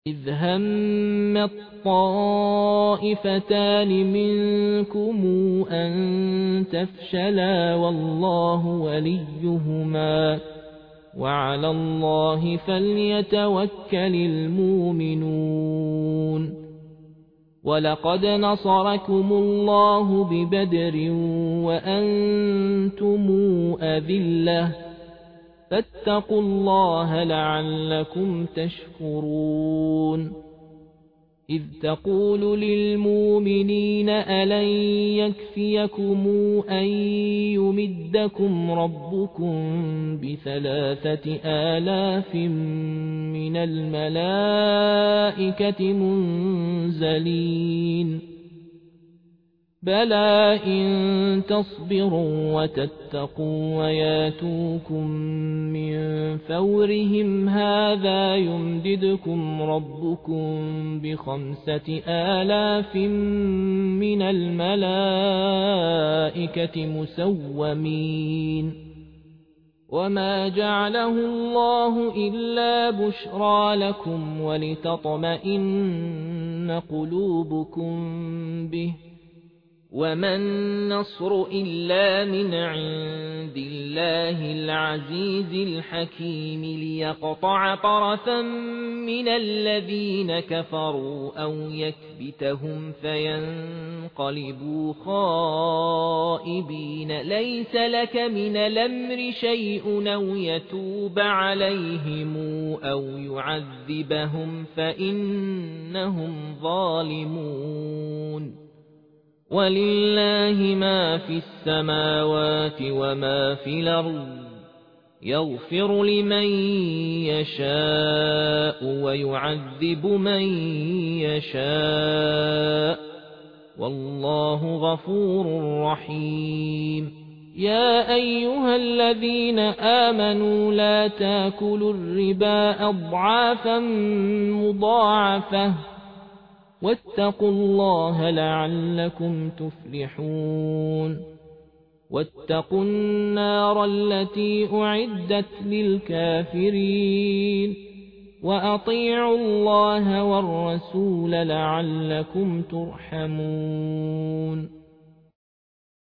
إذ هم الطائفتان منكم أن تفشلا والله وليهما وعلى الله فليتوكل المؤمنون ولقد نصركم الله ببدر وأنتم أذلة فاتقوا الله لعلكم تشكرون إذ تقول للمؤمنين ألن يكفيكم أن يمدكم ربكم ب3,000 من الملائكة منزلين بلى إن تصبروا وتتقوا وياتوكم من فورهم هذا يمددكم ربكم ب5,000 من الملائكة مسومين وما جعله الله إلا بشرى لكم ولتطمئن قلوبكم به وما النصر إلا من عند الله العزيز الحكيم ليقطع طرفا من الذين كفروا أو يكبتهم فينقلبوا خائبين ليس لك من الأمر شيء أو يتوب عليهم أو يعذبهم فإنهم ظالمون ولله ما في السماوات وما في الأرض يغفر لمن يشاء ويعذب من يشاء والله غفور رحيم يا أيها الذين آمنوا لا تاكلوا الربا أضعافا مضاعفة واتقوا الله لعلكم تفلحون واتقوا النار التي أعدت للكافرين وأطيعوا الله والرسول لعلكم ترحمون